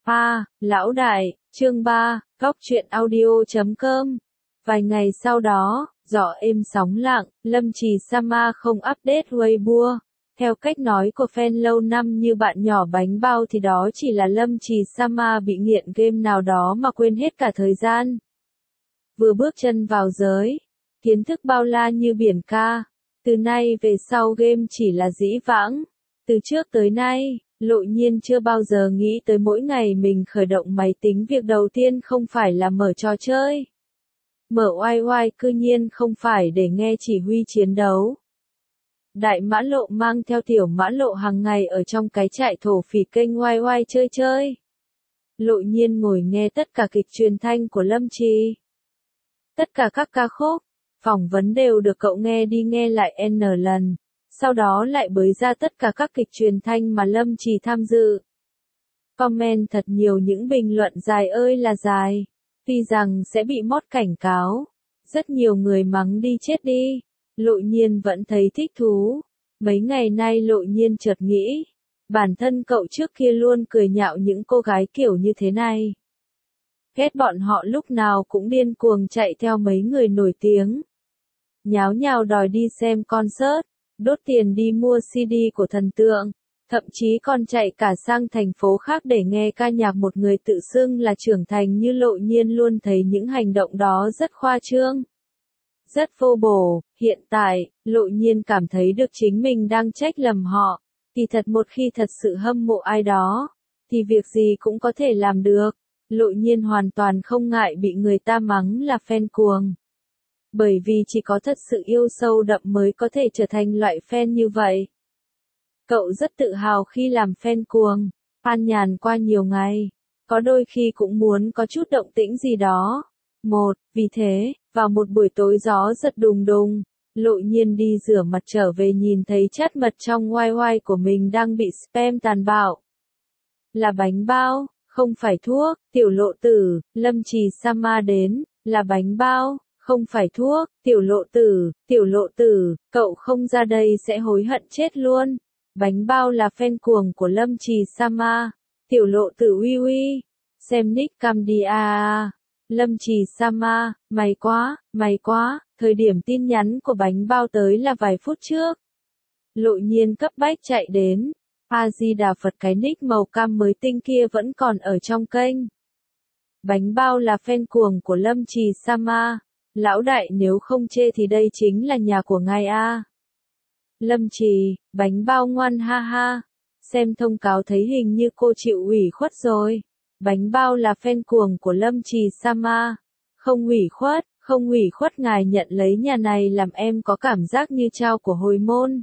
Lão đại, chương 3, góc truyện audio.com. Vài ngày sau đó, gió êm sóng lặng, Lâm Trì Sama không update Weibo. Theo cách nói của fan lâu năm như bạn nhỏ bánh bao thì đó chỉ là Lâm Trì Sama bị nghiện game nào đó mà quên hết cả thời gian. Vừa bước chân vào giới, kiến thức bao la như biển ca. Từ nay về sau game chỉ là dĩ vãng. Từ trước tới nay, Lộ Nhiên chưa bao giờ nghĩ tới mỗi ngày mình khởi động máy tính việc đầu tiên không phải là mở trò chơi. Mở oai oai cư nhiên không phải để nghe chỉ huy chiến đấu. Đại Mã Lộ mang theo Tiểu Mã Lộ hàng ngày ở trong cái trại thổ phỉ kênh oai oai chơi. Lộ Nhiên ngồi nghe tất cả kịch truyền thanh của Lâm Trì. Tất cả các ca khúc, phỏng vấn đều được cậu nghe đi nghe lại N lần. Sau đó lại bới ra tất cả các kịch truyền thanh mà Lâm Trì tham dự. Comment thật nhiều những bình luận dài ơi là dài. Tuy rằng sẽ bị mót cảnh cáo. Rất nhiều người mắng đi chết đi. Lộ Nhiên vẫn thấy thích thú. Mấy ngày nay Lộ Nhiên chợt nghĩ. Bản thân cậu trước kia luôn cười nhạo những cô gái kiểu như thế này. Ghét bọn họ lúc nào cũng điên cuồng chạy theo mấy người nổi tiếng. Nháo nhào đòi đi xem concert. Đốt tiền đi mua CD của thần tượng, thậm chí còn chạy cả sang thành phố khác để nghe ca nhạc một người tự xưng là trưởng thành như Lộ Nhiên luôn thấy những hành động đó rất khoa trương. Rất vô bổ, hiện tại, Lộ Nhiên cảm thấy được chính mình đang trách lầm họ. Kỳ thật một khi thật sự hâm mộ ai đó, thì việc gì cũng có thể làm được. Lộ Nhiên hoàn toàn không ngại bị người ta mắng là fan cuồng. Bởi vì chỉ có thật sự yêu sâu đậm mới có thể trở thành loại fan như vậy. Cậu rất tự hào khi làm fan cuồng, an nhàn qua nhiều ngày, có đôi khi cũng muốn có chút động tĩnh gì đó. Vì thế, vào một buổi tối gió giật đùng đùng, Lộ Nhiên đi rửa mặt trở về nhìn thấy chat mật trong wifi của mình đang bị spam tàn bạo. Là bánh bao, không phải thuốc, Tiểu Lộ Tử, Lâm Trì Sama đến, là bánh bao. Không phải thuốc, Tiểu Lộ Tử, cậu không ra đây sẽ hối hận chết luôn. Bánh bao là fan cuồng của Lâm Trì Sama. Tiểu Lộ Tử uy uy. Xem nick cam đi à. Lâm Trì Sama, may quá, thời điểm tin nhắn của bánh bao tới là vài phút trước. Lộ Nhiên cấp bách chạy đến. A-di-đà Phật, cái nick màu cam mới tinh kia vẫn còn ở trong kênh. Bánh bao là fan cuồng của Lâm Trì Sama. Lão đại nếu không chê thì đây chính là nhà của ngài a. Lâm Trì, bánh bao ngoan ha ha. Xem thông cáo thấy hình như cô chịu ủy khuất rồi. Bánh bao là fan cuồng của Lâm Trì Sama. Không ủy khuất ngài nhận lấy nhà này làm em có cảm giác như trao của hồi môn.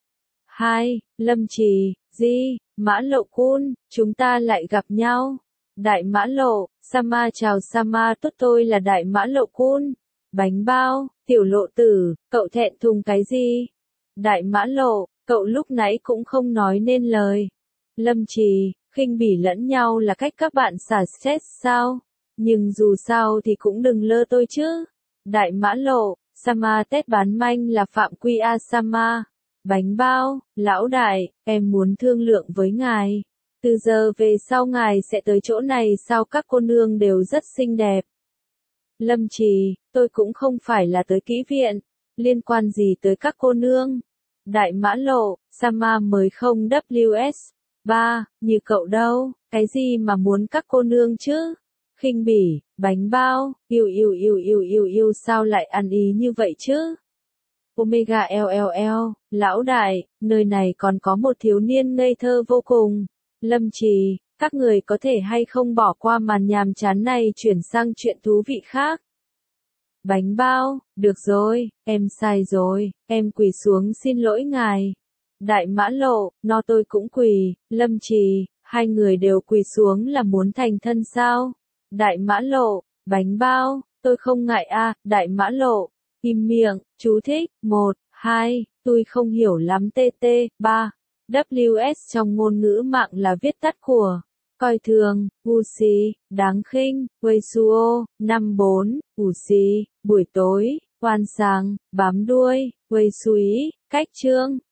Lâm Trì, Mã Lộ Kun, chúng ta lại gặp nhau. Đại Mã Lộ, Sama chào Sama tốt tôi là Đại Mã Lộ Kun. Bánh bao, Tiểu Lộ Tử, cậu thẹn thùng cái gì? Đại Mã Lộ, cậu lúc nãy cũng không nói nên lời. Lâm Trì, khinh bỉ lẫn nhau là cách các bạn xả stress sao? Nhưng dù sao thì cũng đừng lơ tôi chứ. Đại Mã Lộ, Sama Tết bán manh là phạm quy a Sama. Bánh bao, lão đại, em muốn thương lượng với ngài. Từ giờ về sau ngài sẽ tới chỗ này sao các cô nương đều rất xinh đẹp. Lâm Trì, tôi cũng không phải là tới kỹ viện, liên quan gì tới các cô nương. Đại Mã Lộ, Sama mới không WS3, như cậu đâu, cái gì mà muốn các cô nương chứ? Khinh bỉ, bánh bao, yêu sao lại ăn ý như vậy chứ? Omega LLL, lão đại, nơi này còn có một thiếu niên ngây thơ vô cùng. Lâm Trì, các người có thể hay không bỏ qua màn nhàm chán này chuyển sang chuyện thú vị khác. Bánh bao, được rồi, em sai rồi, em quỳ xuống xin lỗi ngài. Đại Mã Lộ, no tôi cũng quỳ. Lâm Trì, hai người đều quỳ xuống là muốn thành thân sao? Đại Mã Lộ, bánh bao, tôi không ngại a. Đại Mã Lộ, im miệng, chú thích, 1, 2, tôi không hiểu lắm TT, 3. WS trong ngôn ngữ mạng là viết tắt của coi thường, ngu si, đáng khinh, Weisuo, 54, ủ si, buổi tối, oan sáng, bám đuôi, Weisui, cách chương,